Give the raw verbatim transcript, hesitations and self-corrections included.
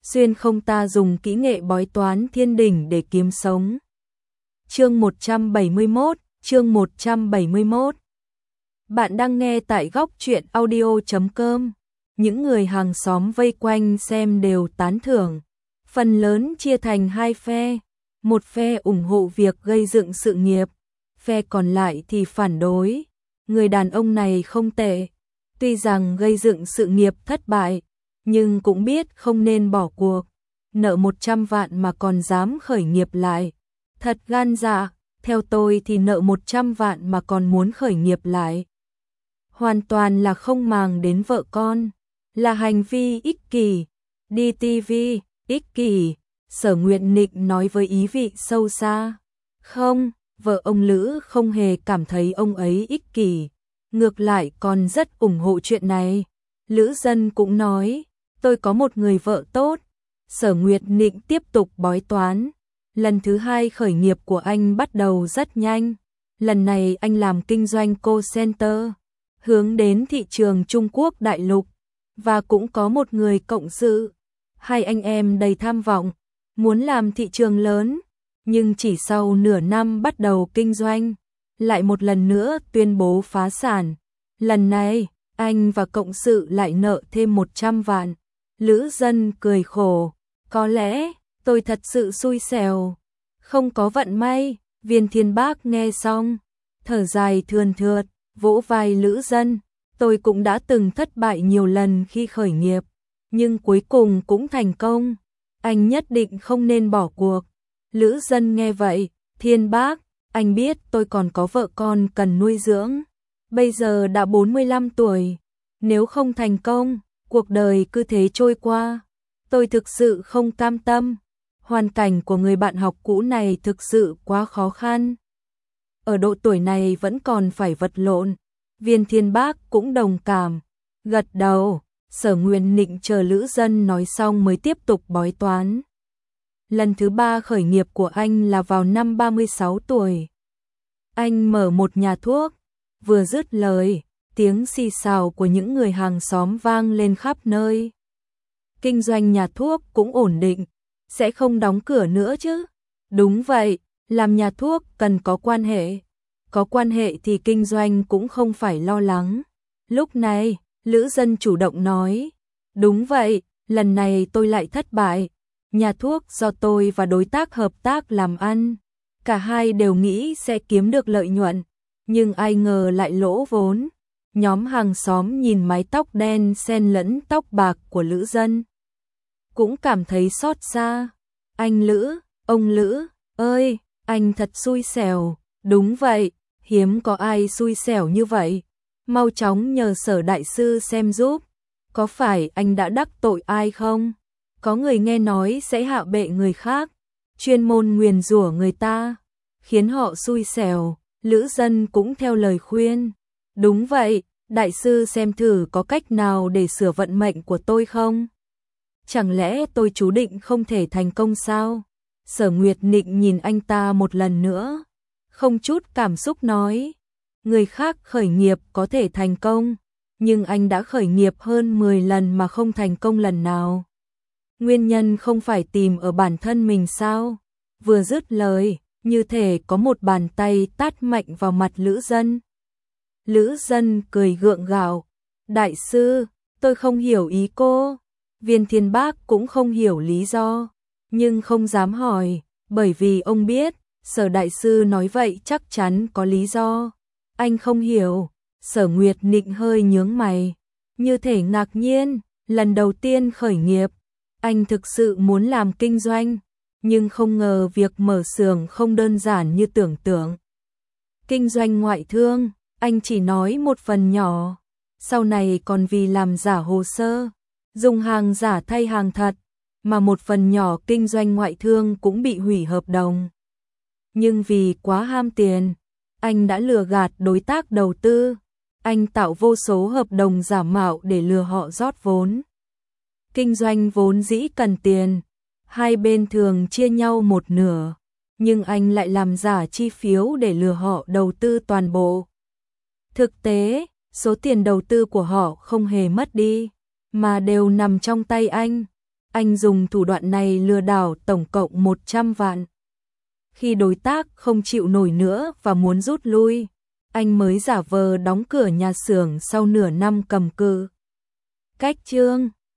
xuyên không ta dùng kỹ nghệ bói toán thiên đỉnh để kiếm sống. Chương một trăm bảy mươi mốt, chương một trăm bảy mươi mốt. Bạn đang nghe tại góc truyện audio chấm com. Những người hàng xóm vây quanh xem đều tán thưởng. Phần lớn chia thành hai phe. Một phe ủng hộ việc gây dựng sự nghiệp, phe còn lại thì phản đối. Người đàn ông này không tệ. Tuy rằng gây dựng sự nghiệp thất bại, nhưng cũng biết không nên bỏ cuộc. Nợ một trăm vạn mà còn dám khởi nghiệp lại. Thật gan dạ, theo tôi thì nợ một trăm vạn mà còn muốn khởi nghiệp lại. Hoàn toàn là không màng đến vợ con, là hành vi ích kỷ. Đi ti vi, ích kỷ, Sở Nguyệt Nịnh nói với ý vị sâu xa. Không, vợ ông Lữ không hề cảm thấy ông ấy ích kỷ, ngược lại còn rất ủng hộ chuyện này. Lữ Dân cũng nói, tôi có một người vợ tốt. Sở Nguyệt Nịnh tiếp tục bói toán. Lần thứ hai khởi nghiệp của anh bắt đầu rất nhanh. Lần này anh làm kinh doanh call center, hướng đến thị trường Trung Quốc đại lục, và cũng có một người cộng sự. Hai anh em đầy tham vọng, muốn làm thị trường lớn, nhưng chỉ sau nửa năm bắt đầu kinh doanh, lại một lần nữa tuyên bố phá sản. Lần này, anh và cộng sự lại nợ thêm một trăm vạn. Lữ Dân cười khổ, có lẽ tôi thật sự xui xẻo, không có vận may. Viên Thiên Bác nghe xong, thở dài thườn thượt, vỗ vai Lữ Dân, tôi cũng đã từng thất bại nhiều lần khi khởi nghiệp, nhưng cuối cùng cũng thành công, anh nhất định không nên bỏ cuộc. Lữ Dân nghe vậy, Thiên Bác, anh biết tôi còn có vợ con cần nuôi dưỡng, bây giờ đã bốn mươi lăm tuổi, nếu không thành công, cuộc đời cứ thế trôi qua, tôi thực sự không cam tâm. Hoàn cảnh của người bạn học cũ này thực sự quá khó khăn. Ở độ tuổi này vẫn còn phải vật lộn. Viên Thiên Bác cũng đồng cảm, gật đầu. Sở Nguyệt Nịnh chờ Lữ Dân nói xong mới tiếp tục bói toán. Lần thứ ba khởi nghiệp của anh là vào năm ba mươi sáu tuổi. Anh mở một nhà thuốc, vừa dứt lời, tiếng xì xào của những người hàng xóm vang lên khắp nơi. Kinh doanh nhà thuốc cũng ổn định, sẽ không đóng cửa nữa chứ? Đúng vậy, làm nhà thuốc cần có quan hệ. Có quan hệ thì kinh doanh cũng không phải lo lắng. Lúc này, Lữ Dân chủ động nói, đúng vậy, lần này tôi lại thất bại. Nhà thuốc do tôi và đối tác hợp tác làm ăn, cả hai đều nghĩ sẽ kiếm được lợi nhuận, nhưng ai ngờ lại lỗ vốn. Nhóm hàng xóm nhìn mái tóc đen xen lẫn tóc bạc của Lữ Dân, cũng cảm thấy xót xa. Anh Lữ, ông Lữ, ơi, anh thật xui xẻo. Đúng vậy, hiếm có ai xui xẻo như vậy. Mau chóng nhờ Sở đại sư xem giúp, có phải anh đã đắc tội ai không? Có người nghe nói sẽ hạ bệ người khác, chuyên môn nguyền rủa người ta, khiến họ xui xẻo. Lữ Dân cũng theo lời khuyên. Đúng vậy, đại sư xem thử có cách nào để sửa vận mệnh của tôi không? Chẳng lẽ tôi chú định không thể thành công sao? Sở Nguyệt Nịnh nhìn anh ta một lần nữa, không chút cảm xúc nói, người khác khởi nghiệp có thể thành công, nhưng anh đã khởi nghiệp hơn mười lần mà không thành công lần nào. Nguyên nhân không phải tìm ở bản thân mình sao? Vừa dứt lời, như thể có một bàn tay tát mạnh vào mặt Lữ Dân. Lữ Dân cười gượng gạo, đại sư, tôi không hiểu ý cô. Viên Thiên Bác cũng không hiểu lý do, nhưng không dám hỏi, bởi vì ông biết, Sở đại sư nói vậy chắc chắn có lý do. Anh không hiểu. Sở Nguyệt Nịnh hơi nhướng mày, như thể ngạc nhiên, lần đầu tiên khởi nghiệp, anh thực sự muốn làm kinh doanh, nhưng không ngờ việc mở xưởng không đơn giản như tưởng tượng. Kinh doanh ngoại thương, anh chỉ nói một phần nhỏ, sau này còn vì làm giả hồ sơ, dùng hàng giả thay hàng thật, mà một phần nhỏ kinh doanh ngoại thương cũng bị hủy hợp đồng. Nhưng vì quá ham tiền, anh đã lừa gạt đối tác đầu tư, anh tạo vô số hợp đồng giả mạo để lừa họ rót vốn. Kinh doanh vốn dĩ cần tiền, hai bên thường chia nhau một nửa, nhưng anh lại làm giả chi phiếu để lừa họ đầu tư toàn bộ. Thực tế, số tiền đầu tư của họ không hề mất đi, mà đều nằm trong tay anh. Anh dùng thủ đoạn này lừa đảo tổng cộng một trăm vạn. Khi đối tác không chịu nổi nữa và muốn rút lui, anh mới giả vờ đóng cửa nhà xưởng sau nửa năm cầm cự. Cách chương